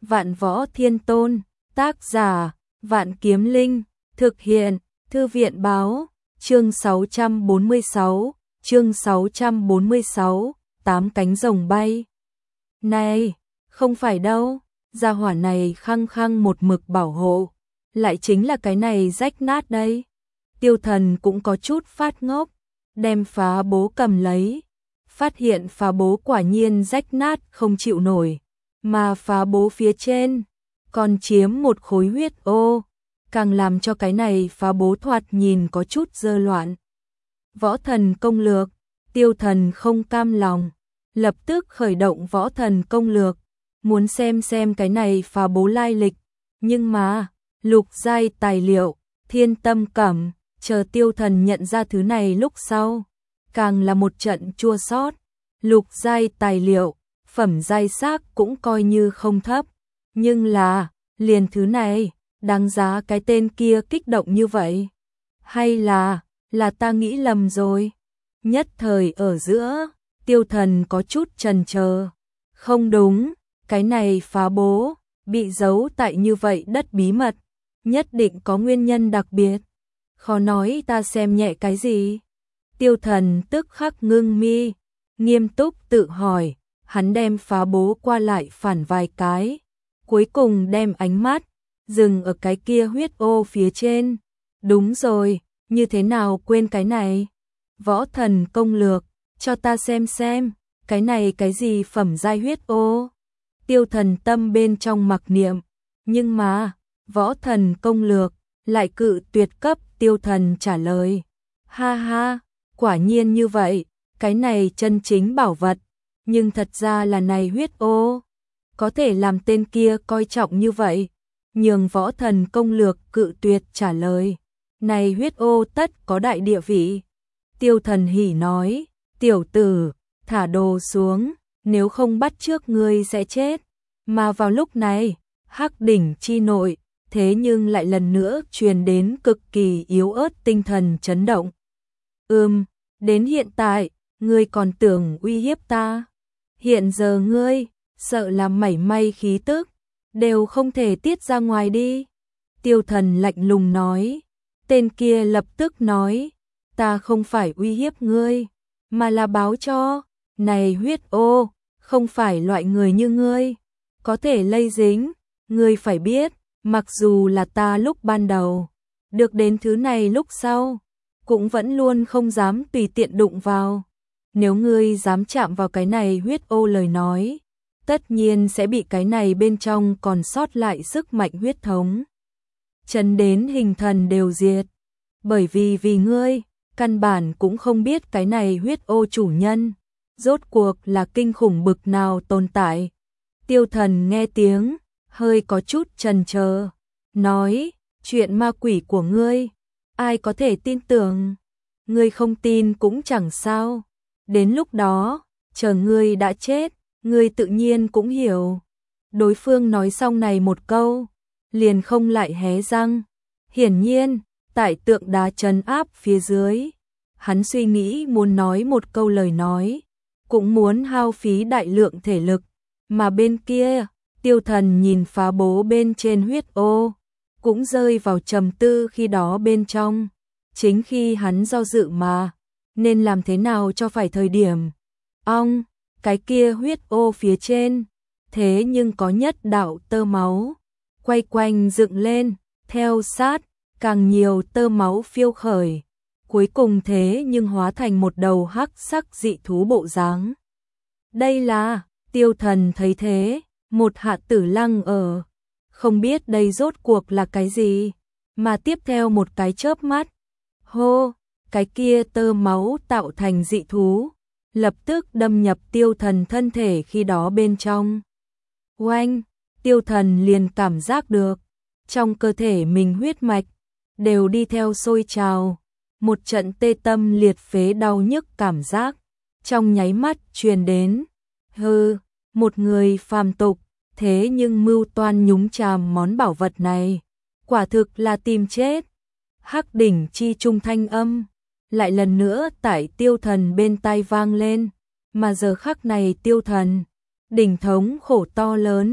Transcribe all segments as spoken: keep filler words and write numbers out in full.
Vạn Võ Thiên Tôn, tác giả, Vạn Kiếm Linh, thực hiện, Thư viện báo, chương sáu trăm bốn mươi sáu, chương sáu trăm bốn mươi sáu, tám cánh rồng bay. Này, không phải đâu, gia hỏa này khăng khăng một mực bảo hộ, lại chính là cái này rách nát đây. Tiêu Thần cũng có chút phát ngốc, đem phá bố cầm lấy, phát hiện phá bố quả nhiên rách nát không chịu nổi, mà phá bố phía trên còn chiếm một khối huyết ô, càng làm cho cái này phá bố thoạt nhìn có chút dơ loạn. Võ thần công lược, Tiêu Thần không cam lòng, lập tức khởi động võ thần công lược, muốn xem xem cái này phá bố lai lịch, nhưng mà, lục giai tài liệu, thiên tâm cẩm, chờ Tiêu Thần nhận ra thứ này lúc sau, càng là một trận chua xót. Lục giai tài liệu, phẩm giai xác cũng coi như không thấp, nhưng là, liền thứ này, đáng giá cái tên kia kích động như vậy. Hay là, là ta nghĩ lầm rồi. Nhất thời ở giữa, Tiêu Thần có chút chần chờ. Không đúng, cái này phá bố, bị giấu tại như vậy đất bí mật, nhất định có nguyên nhân đặc biệt. Khó nói ta xem nhẹ cái gì. Tiêu Thần tức khắc ngưng mi, nghiêm túc tự hỏi, hắn đem phá bố qua lại phản vài cái, cuối cùng đem ánh mắt dừng ở cái kia huyết ô phía trên. Đúng rồi, như thế nào quên cái này? Võ thần công lược, cho ta xem xem, cái này cái gì phẩm giai huyết ô? Tiêu Thần tâm bên trong mặc niệm, nhưng mà, võ thần công lược lại cự tuyệt cấp Tiêu Thần trả lời. Ha ha, quả nhiên như vậy, cái này chân chính bảo vật, nhưng thật ra là này huyết ô, có thể làm tên kia coi trọng như vậy, nhường võ thần công lược cự tuyệt trả lời. Này huyết ô tất có đại địa vị. Tiêu Thần hỉ nói, tiểu tử, thả đồ xuống, nếu không bắt trước ngươi sẽ chết. Mà vào lúc này, hắc đỉnh chi nội, thế nhưng lại lần nữa truyền đến cực kỳ yếu ớt tinh thần chấn động. Ừm, đến hiện tại, ngươi còn tưởng uy hiếp ta. Hiện giờ ngươi, sợ là mảy may khí tức, đều không thể tiết ra ngoài đi. Tiêu Thần lạnh lùng nói. Tên kia lập tức nói, ta không phải uy hiếp ngươi, mà là báo cho, này huyết ô, không phải loại người như ngươi, có thể lây dính. Ngươi phải biết, mặc dù là ta lúc ban đầu, được đến thứ này lúc sau, cũng vẫn luôn không dám tùy tiện đụng vào. Nếu ngươi dám chạm vào cái này huyết ô lời nói, tất nhiên sẽ bị cái này bên trong còn sót lại sức mạnh huyết thống chấn đến hình thần đều diệt. Bởi vì vì ngươi, căn bản cũng không biết cái này huyết ô chủ nhân, rốt cuộc là kinh khủng bực nào tồn tại. Tiêu Thần nghe tiếng, hơi có chút chần chờ, nói, chuyện ma quỷ của ngươi, ai có thể tin tưởng, ngươi không tin cũng chẳng sao. Đến lúc đó, chờ ngươi đã chết, ngươi tự nhiên cũng hiểu. Đối phương nói xong này một câu, liền không lại hé răng. Hiển nhiên, tại tượng đá trấn áp phía dưới, hắn suy nghĩ muốn nói một câu lời nói, cũng muốn hao phí đại lượng thể lực, mà bên kia, Tiêu Thần nhìn phá bố bên trên huyết ô, cũng rơi vào trầm tư khi đó bên trong. Chính khi hắn do dự mà, nên làm thế nào cho phải thời điểm. Ong, cái kia huyết ô phía trên, thế nhưng có nhất đạo tơ máu, quay quanh dựng lên, theo sát, càng nhiều tơ máu phiêu khởi, cuối cùng thế nhưng hóa thành một đầu hắc sắc dị thú bộ dáng. Đây là, Tiêu Thần thấy thế, một hạ tử lăng ở, không biết đây rốt cuộc là cái gì, mà tiếp theo một cái chớp mắt, hô, cái kia tơ máu tạo thành dị thú, lập tức đâm nhập Tiêu Thần thân thể khi đó bên trong. Oanh, Tiêu Thần liền cảm giác được, trong cơ thể mình huyết mạch, đều đi theo sôi trào, một trận tê tâm liệt phế đau nhức cảm giác, trong nháy mắt truyền đến. Hừ, một người phàm tục, thế nhưng mưu toan nhúng chàm món bảo vật này, quả thực là tìm chết. Hắc đỉnh chi trung thanh âm, lại lần nữa tại Tiêu Thần bên tai vang lên, mà giờ khắc này Tiêu Thần, đỉnh thống khổ to lớn,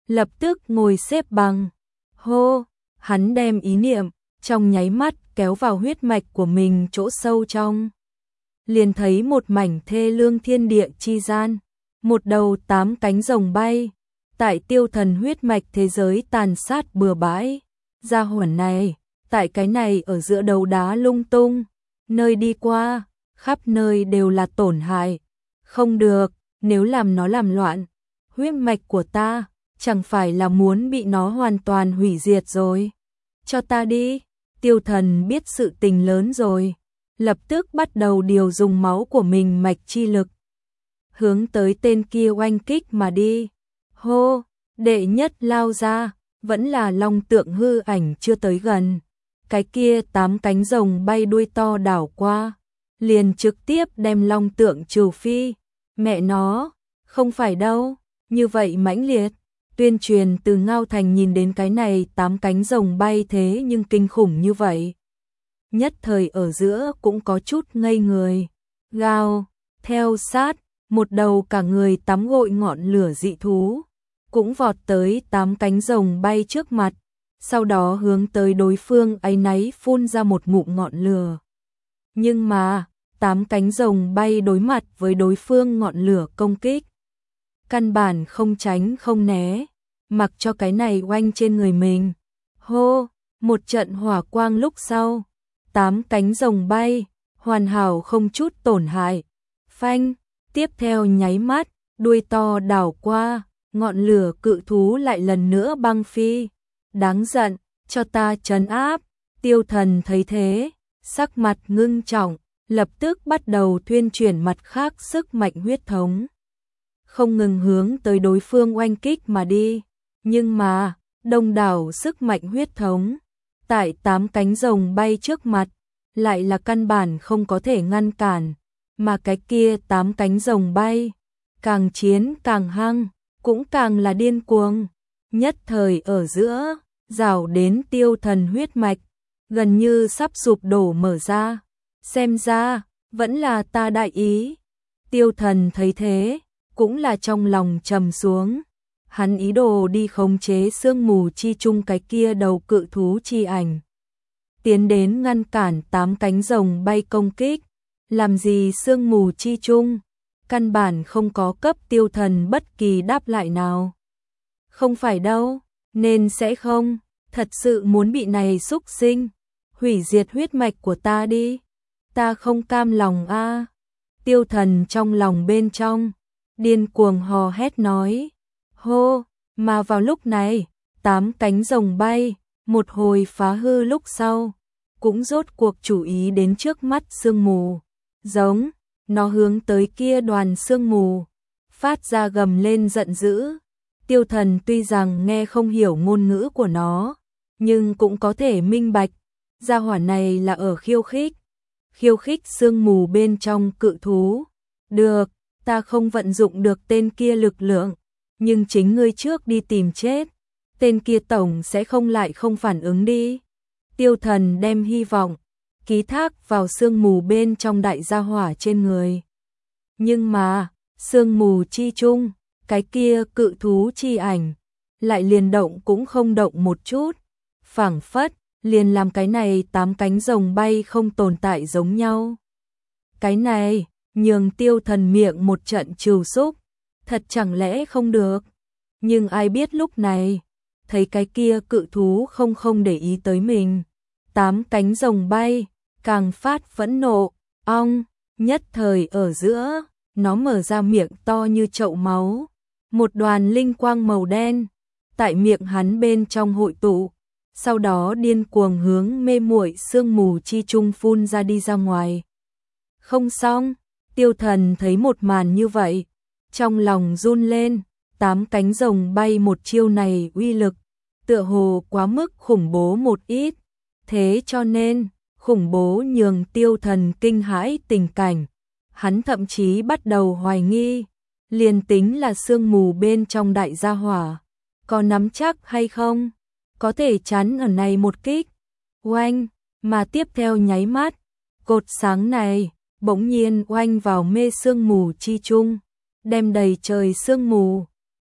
lập tức ngồi xếp bằng. Hô, hắn đem ý niệm trong nháy mắt kéo vào huyết mạch của mình chỗ sâu trong. Liền thấy một mảnh thê lương thiên địa chi gian, một đầu tám cánh rồng bay, tại tiêu thần huyết mạch thế giới tàn sát bừa bãi. Gia hỏa này, tại cái này ở giữa đầu đá lung tung, nơi đi qua, khắp nơi đều là tổn hại. Không được, nếu làm nó làm loạn, huyết mạch của ta, chẳng phải là muốn bị nó hoàn toàn hủy diệt rồi. Cho ta đi, tiêu thần biết sự tình lớn rồi, lập tức bắt đầu điều dùng máu của mình mạch chi lực. Hướng tới tên kia oanh kích mà đi. Hô, đệ nhất lao ra, vẫn là long tượng hư ảnh chưa tới gần. Cái kia tám cánh rồng bay đuôi to đảo qua, liền trực tiếp đem long tượng trừ phi. Mẹ nó, không phải đâu, như vậy mãnh liệt. Tuyên truyền từ Ngao Thành nhìn đến cái này tám cánh rồng bay thế nhưng kinh khủng như vậy. Nhất thời ở giữa cũng có chút ngây người. Gào, theo sát, một đầu cả người tắm gội ngọn lửa dị thú, cũng vọt tới tám cánh rồng bay trước mặt, sau đó hướng tới đối phương áy náy phun ra một ngụm ngọn lửa. Nhưng mà, tám cánh rồng bay đối mặt với đối phương ngọn lửa công kích. Căn bản không tránh không né, mặc cho cái này oanh trên người mình. Hô, một trận hỏa quang lúc sau, tám cánh rồng bay, hoàn hảo không chút tổn hại. Phanh, tiếp theo nháy mắt, đuôi to đảo qua, ngọn lửa cự thú lại lần nữa băng phi. Đáng giận, cho ta trấn áp. Tiêu thần thấy thế, sắc mặt ngưng trọng, lập tức bắt đầu tuyên truyền mặt khác sức mạnh huyết thống. Không ngừng hướng tới đối phương oanh kích mà đi. Nhưng mà, đông đảo sức mạnh huyết thống, tại tám cánh rồng bay trước mặt, lại là căn bản không có thể ngăn cản. Mà cái kia tám cánh rồng bay, càng chiến càng hăng, cũng càng là điên cuồng. Nhất thời ở giữa, rào đến tiêu thần huyết mạch, gần như sắp sụp đổ mở ra. Xem ra, vẫn là ta đại ý. Tiêu thần thấy thế, cũng là trong lòng trầm xuống. Hắn ý đồ đi khống chế sương mù chi chung cái kia đầu cự thú chi ảnh, tiến đến ngăn cản tám cánh rồng bay công kích. Làm gì sương mù chi chung, căn bản không có cấp tiêu thần bất kỳ đáp lại nào. Không phải đâu, nên sẽ không, thật sự muốn bị này xúc sinh hủy diệt huyết mạch của ta đi. Ta không cam lòng a. Tiêu thần trong lòng bên trong điên cuồng hò hét nói. Hô, mà vào lúc này, tám cánh rồng bay, một hồi phá hư lúc sau, cũng rốt cuộc chú ý đến trước mắt sương mù. Giống, nó hướng tới kia đoàn sương mù, phát ra gầm lên giận dữ. Tiêu thần tuy rằng nghe không hiểu ngôn ngữ của nó, nhưng cũng có thể minh bạch, gia hỏa này là ở khiêu khích. Khiêu khích sương mù bên trong cự thú. Được, ta không vận dụng được tên kia lực lượng, nhưng chính ngươi trước đi tìm chết. Tên kia tổng sẽ không lại không phản ứng đi. Tiêu thần đem hy vọng ký thác vào sương mù bên trong đại gia hỏa trên người. Nhưng mà, sương mù chi chung, cái kia cự thú chi ảnh, lại liền động cũng không động một chút. Phảng phất, liền làm cái này tám cánh rồng bay không tồn tại giống nhau. Cái này, nhường tiêu thần miệng một trận trừ xúc, thật chẳng lẽ không được. Nhưng ai biết lúc này, thấy cái kia cự thú không không để ý tới mình. Tám cánh rồng bay, càng phát phẫn nộ, ong, nhất thời ở giữa, nó mở ra miệng to như chậu máu. Một đoàn linh quang màu đen, tại miệng hắn bên trong hội tụ, sau đó điên cuồng hướng mê muội sương mù chi chung phun ra đi ra ngoài. Không xong, tiêu thần thấy một màn như vậy, trong lòng run lên. Tám cánh rồng bay một chiêu này uy lực, tựa hồ quá mức khủng bố một ít. Thế cho nên, khủng bố nhường tiêu thần kinh hãi tình cảnh. Hắn thậm chí bắt đầu hoài nghi, liền tính là sương mù bên trong đại gia hỏa, có nắm chắc hay không, có thể chắn ở này một kích. Oanh, mà tiếp theo nháy mắt, cột sáng này, bỗng nhiên oanh vào mê sương mù chi chung, đem đầy trời sương mù,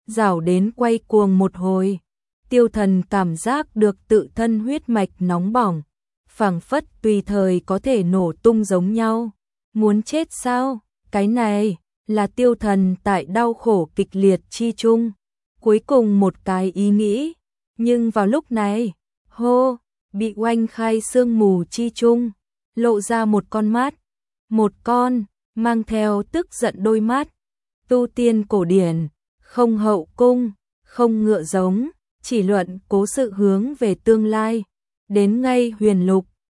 rảo đến quay cuồng một hồi. Tiêu Thần cảm giác được tự thân huyết mạch nóng bỏng, phảng phất tùy thời có thể nổ tung giống nhau. Muốn chết sao? Cái này là Tiêu Thần tại đau khổ kịch liệt chi chung cuối cùng một cái ý nghĩ, nhưng vào lúc này, hô, bị oanh khai sương mù chi chung, lộ ra một con mắt, một con mang theo tức giận đôi mắt. Tu tiên cổ điển, không hậu cung, không ngựa giống, chỉ luận cố sự hướng về tương lai, đến ngay huyền lục,